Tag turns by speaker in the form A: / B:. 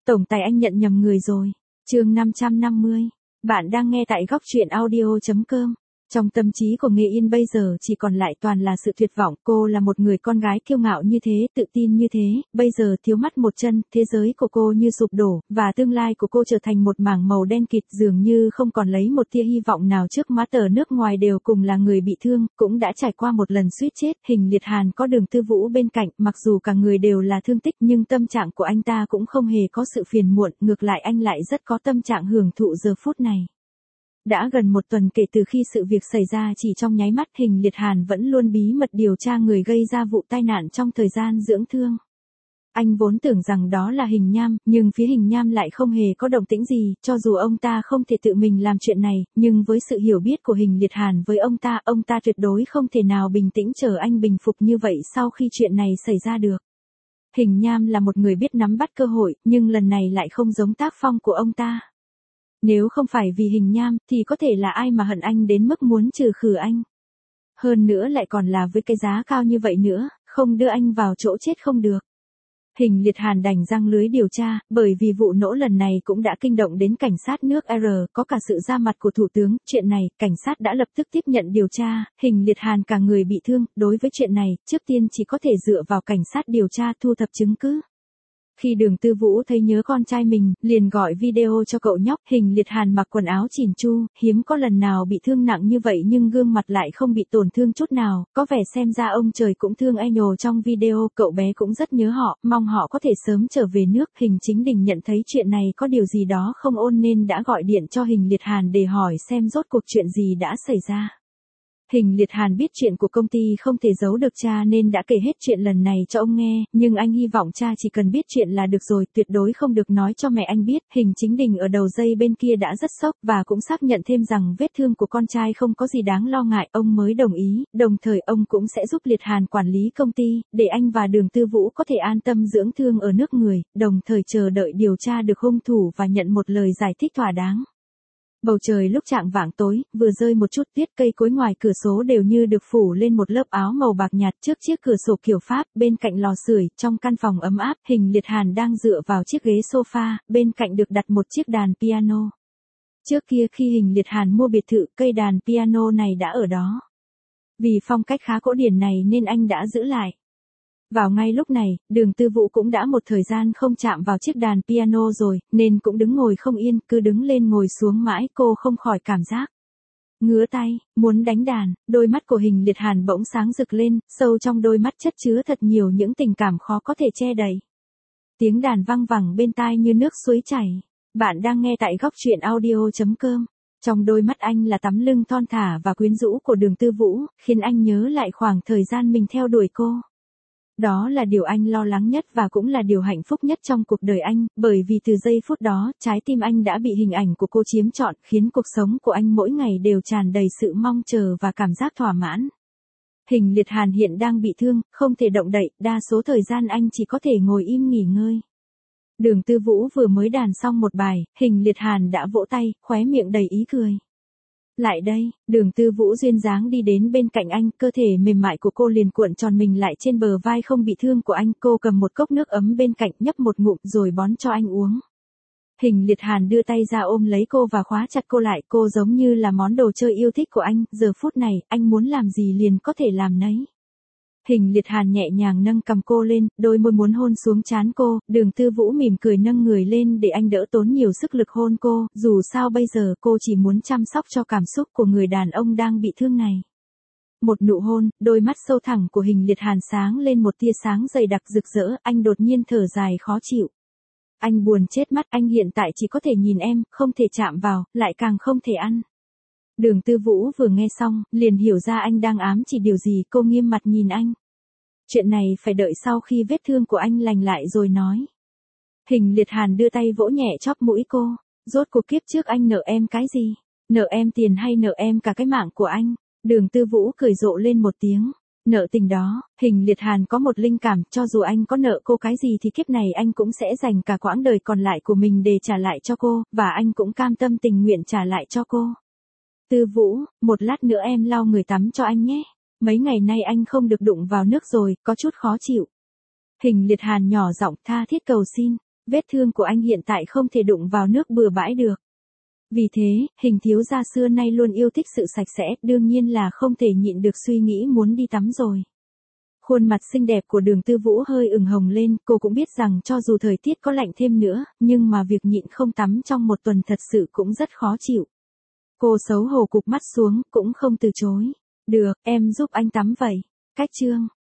A: Tổng tài anh nhận nhầm người rồi. Chương 550. Bạn đang nghe tại góc truyện audio.com. Trong tâm trí của Nghệ Yên bây giờ chỉ còn lại toàn là sự tuyệt vọng. Cô là một người con gái kiêu ngạo như thế, tự tin như thế, bây giờ thiếu mắt một chân, thế giới của cô như sụp đổ, và tương lai của cô trở thành một mảng màu đen kịt, dường như không còn lấy một tia hy vọng nào trước má. Tờ nước ngoài đều cùng là người bị thương, cũng đã trải qua một lần suýt chết. Hình Liệt Hàn có Đường Tư Vũ bên cạnh, mặc dù cả người đều là thương tích nhưng tâm trạng của anh ta cũng không hề có sự phiền muộn, ngược lại anh lại rất có tâm trạng hưởng thụ giờ phút này. Đã gần một tuần kể từ khi sự việc xảy ra, chỉ trong nháy mắt Hình Liệt Hàn vẫn luôn bí mật điều tra người gây ra vụ tai nạn trong thời gian dưỡng thương. Anh vốn tưởng rằng đó là Hình Nham, nhưng phía Hình Nham lại không hề có động tĩnh gì, cho dù ông ta không thể tự mình làm chuyện này, nhưng với sự hiểu biết của Hình Liệt Hàn với ông ta tuyệt đối không thể nào bình tĩnh chờ anh bình phục như vậy sau khi chuyện này xảy ra được. Hình Nham là một người biết nắm bắt cơ hội, nhưng lần này lại không giống tác phong của ông ta. Nếu không phải vì Hình Nham, thì có thể là ai mà hận anh đến mức muốn trừ khử anh. Hơn nữa lại còn là với cái giá cao như vậy nữa, không đưa anh vào chỗ chết không được. Hình Liệt Hàn đành răng lưới điều tra, bởi vì vụ nổ lần này cũng đã kinh động đến cảnh sát nước R, có cả sự ra mặt của Thủ tướng. Chuyện này, cảnh sát đã lập tức tiếp nhận điều tra. Hình Liệt Hàn cả người bị thương, đối với chuyện này, trước tiên chỉ có thể dựa vào cảnh sát điều tra thu thập chứng cứ. Khi Đường Tư Vũ thấy nhớ con trai mình, liền gọi video cho cậu nhóc. Hình Liệt Hàn mặc quần áo chỉn chu, hiếm có lần nào bị thương nặng như vậy nhưng gương mặt lại không bị tổn thương chút nào, có vẻ xem ra ông trời cũng thương Angel trong video. Cậu bé cũng rất nhớ họ, mong họ có thể sớm trở về nước. Hình Chính Đình nhận thấy chuyện này có điều gì đó không ổn nên đã gọi điện cho Hình Liệt Hàn để hỏi xem rốt cuộc chuyện gì đã xảy ra. Hình Liệt Hàn biết chuyện của công ty không thể giấu được cha nên đã kể hết chuyện lần này cho ông nghe, nhưng anh hy vọng cha chỉ cần biết chuyện là được rồi, tuyệt đối không được nói cho mẹ anh biết. Hình Chính Đình ở đầu dây bên kia đã rất sốc và cũng xác nhận thêm rằng vết thương của con trai không có gì đáng lo ngại, ông mới đồng ý, đồng thời ông cũng sẽ giúp Liệt Hàn quản lý công ty, để anh và Đường Tư Vũ có thể an tâm dưỡng thương ở nước người, đồng thời chờ đợi điều tra được hung thủ và nhận một lời giải thích thỏa đáng. Bầu trời lúc chạng vạng tối, vừa rơi một chút tuyết, cây cối ngoài cửa sổ đều như được phủ lên một lớp áo màu bạc nhạt. Trước chiếc cửa sổ kiểu Pháp, bên cạnh lò sưởi, trong căn phòng ấm áp, Hình Liệt Hàn đang dựa vào chiếc ghế sofa, bên cạnh được đặt một chiếc đàn piano. Trước kia khi Hình Liệt Hàn mua biệt thự, cây đàn piano này đã ở đó. Vì phong cách khá cổ điển này nên anh đã giữ lại. Vào ngay lúc này, Đường Tư Vũ cũng đã một thời gian không chạm vào chiếc đàn piano rồi, nên cũng đứng ngồi không yên, cứ đứng lên ngồi xuống mãi. Cô không khỏi cảm giác ngứa tay, muốn đánh đàn. Đôi mắt của Hình Liệt Hàn bỗng sáng rực lên, sâu trong đôi mắt chất chứa thật nhiều những tình cảm khó có thể che đậy. Tiếng đàn vang vẳng bên tai như nước suối chảy. Bạn đang nghe tại góc truyện audio.com. Trong đôi mắt anh là tấm lưng thon thả và quyến rũ của Đường Tư Vũ, khiến anh nhớ lại khoảng thời gian mình theo đuổi cô. Đó là điều anh lo lắng nhất và cũng là điều hạnh phúc nhất trong cuộc đời anh, bởi vì từ giây phút đó, trái tim anh đã bị hình ảnh của cô chiếm trọn, khiến cuộc sống của anh mỗi ngày đều tràn đầy sự mong chờ và cảm giác thỏa mãn. Hình Liệt Hàn hiện đang bị thương, không thể động đậy, đa số thời gian anh chỉ có thể ngồi im nghỉ ngơi. Đường Tư Vũ vừa mới đàn xong một bài, Hình Liệt Hàn đã vỗ tay, khóe miệng đầy ý cười. Lại đây, Đường Tư Vũ duyên dáng đi đến bên cạnh anh, cơ thể mềm mại của cô liền cuộn tròn mình lại trên bờ vai không bị thương của anh. Cô cầm một cốc nước ấm bên cạnh, nhấp một ngụm rồi bón cho anh uống. Hình Liệt Hàn đưa tay ra ôm lấy cô và khóa chặt cô lại. Cô giống như là món đồ chơi yêu thích của anh, giờ phút này, anh muốn làm gì liền có thể làm nấy. Hình Liệt Hàn nhẹ nhàng nâng cầm cô lên, đôi môi muốn hôn xuống trán cô. Đường Tư Vũ mỉm cười nâng người lên để anh đỡ tốn nhiều sức lực hôn cô, dù sao bây giờ cô chỉ muốn chăm sóc cho cảm xúc của người đàn ông đang bị thương này. Một nụ hôn, đôi mắt sâu thẳm của Hình Liệt Hàn sáng lên một tia sáng dày đặc rực rỡ, anh đột nhiên thở dài khó chịu. Anh buồn chết mắt, anh hiện tại chỉ có thể nhìn em, không thể chạm vào, lại càng không thể ăn. Đường Tư Vũ vừa nghe xong, liền hiểu ra anh đang ám chỉ điều gì. Cô nghiêm mặt nhìn anh. Chuyện này phải đợi sau khi vết thương của anh lành lại rồi nói. Hình Liệt Hàn đưa tay vỗ nhẹ chóp mũi cô. Rốt cuộc kiếp trước anh nợ em cái gì? Nợ em tiền hay nợ em cả cái mạng của anh? Đường Tư Vũ cười rộ lên một tiếng. Nợ tình đó. Hình Liệt Hàn có một linh cảm, cho dù anh có nợ cô cái gì thì kiếp này anh cũng sẽ dành cả quãng đời còn lại của mình để trả lại cho cô, và anh cũng cam tâm tình nguyện trả lại cho cô. Tư Vũ, một lát nữa em lau người tắm cho anh nhé. Mấy ngày nay anh không được đụng vào nước rồi, có chút khó chịu. Hình Liệt Hàn nhỏ giọng tha thiết cầu xin. Vết thương của anh hiện tại không thể đụng vào nước bừa bãi được. Vì thế, Hình thiếu gia xưa nay luôn yêu thích sự sạch sẽ, đương nhiên là không thể nhịn được suy nghĩ muốn đi tắm rồi. Khuôn mặt xinh đẹp của Đường Tư Vũ hơi ửng hồng lên, cô cũng biết rằng cho dù thời tiết có lạnh thêm nữa, nhưng mà việc nhịn không tắm trong một tuần thật sự cũng rất khó chịu. Cô xấu hổ cụp mắt xuống, cũng không từ chối. Được, em giúp anh tắm vậy. Cách chương